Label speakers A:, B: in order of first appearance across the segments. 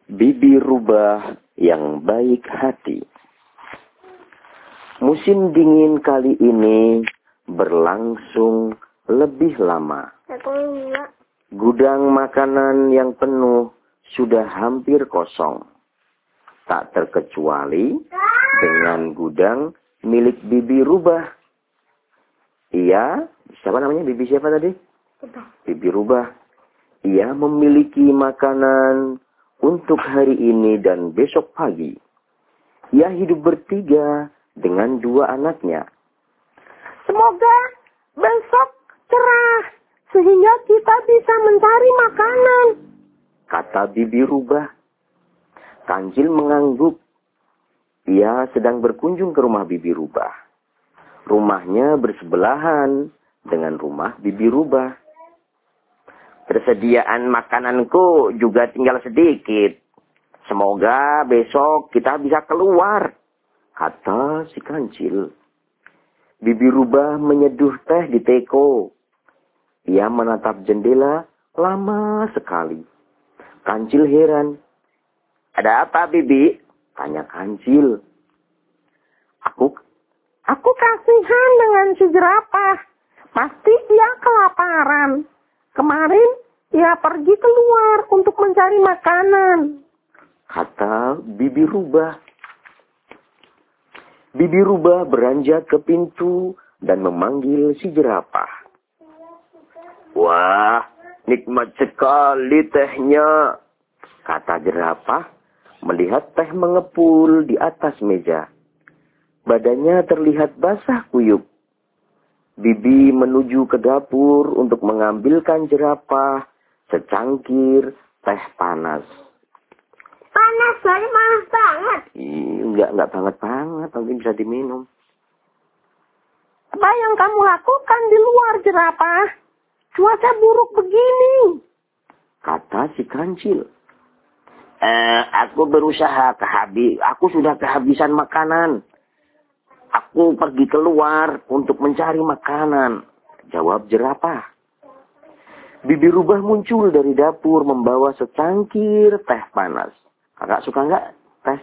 A: Bibi Rubah yang baik hati. Musim dingin kali ini berlangsung lebih lama. Gudang makanan yang penuh sudah hampir kosong. Tak terkecuali dengan gudang milik Bibi Rubah. Ia, siapa namanya? Bibi siapa tadi? Bibi Rubah. Ia memiliki makanan untuk hari ini dan besok pagi. Ia hidup bertiga dengan dua anaknya.
B: Semoga besok cerah sehingga kita bisa mencari makanan,
A: kata Bibi Rubah. Kancil mengangguk. Ia sedang berkunjung ke rumah Bibi Rubah. Rumahnya bersebelahan dengan rumah Bibi Rubah. Persediaan makananku juga tinggal sedikit. Semoga besok kita bisa keluar, kata si Kancil. Bibi Rubah menyeduh teh di teko. Ia menatap jendela lama sekali. Kancil heran. Ada apa, Bibi? Tanya Kancil.
B: Aku kasihan dengan si jerapah. Pasti dia kelaparan. Kemarin dia pergi keluar untuk mencari makanan,
A: kata Bibi Rubah. Bibi Rubah beranjak ke pintu dan memanggil si jerapah. Wah, nikmat sekali tehnya, kata jerapah melihat teh mengepul di atas meja. Badannya terlihat basah kuyup. Bibi menuju ke dapur untuk mengambilkan jerapah secangkir teh panas.
B: Panas banget.
A: Enggak banget, nanti bisa diminum.
B: Apa yang kamu lakukan di luar, jerapah? Cuaca buruk begini,
A: kata si Kancil. Aku berusaha aku sudah kehabisan makanan. Aku pergi keluar untuk mencari makanan, jawab jerapah. Bibi Rubah muncul dari dapur membawa secangkir teh panas. Kakak suka nggak teh?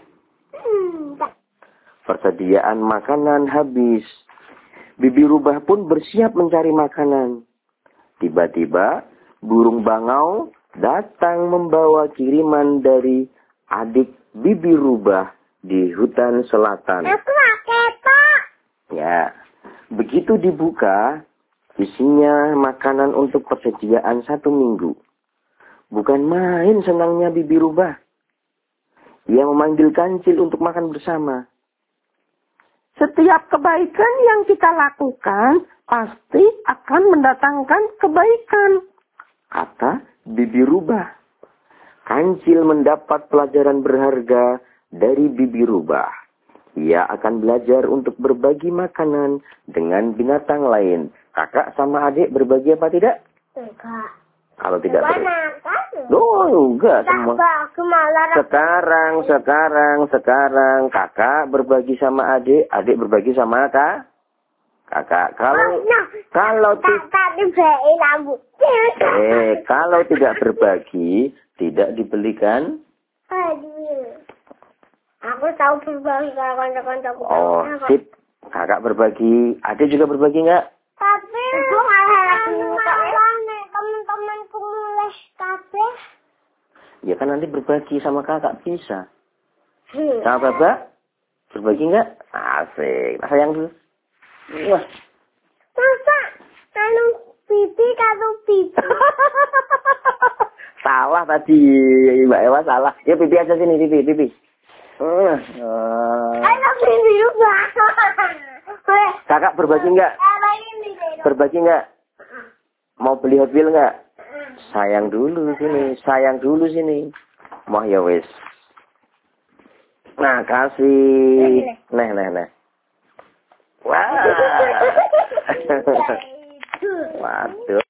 A: Persediaan makanan habis. Bibi Rubah pun bersiap mencari makanan. Tiba-tiba burung bangau datang membawa kiriman dari adik Bibi Rubah di hutan selatan. Ya, begitu dibuka, isinya makanan untuk persediaan 1 minggu. Bukan main senangnya Bibi Rubah. Ia memanggil Kancil untuk makan bersama.
B: Setiap kebaikan yang kita lakukan pasti akan mendatangkan kebaikan,
A: kata Bibi Rubah. Kancil mendapat pelajaran berharga dari Bibi Rubah. Ia akan belajar untuk berbagi makanan dengan binatang lain. Kakak sama adik berbagi apa tidak?
B: Enggak.
A: Kalau tidak enggak semua. Sekarang kakak berbagi sama adik berbagi sama kakak. Kalau tidak berbagi, tidak dibelikan.
B: Aku tahu berbagi kalau kanca-kancaku.
A: Oh, sip. Kakak berbagi. Adik juga berbagi nggak?
B: Tapi teman-temanku mulai kabeh.
A: Ya kan nanti berbagi sama kakak bisa. Sama bapak? Berbagi nggak? Asik. Nah, sayang dulu. Wah.
B: Masa? Pipi.
A: Salah tadi. Mbak Ewa salah. Ya pipi aja sini. Pipi.
B: Pipi juga.
A: Kakak berbagi nggak? Berbagi nggak? Mau beli Hot Wheels nggak? Sayang dulu sini. Mau ya wes. Nah, kasih. Nah. Wah. Waduh.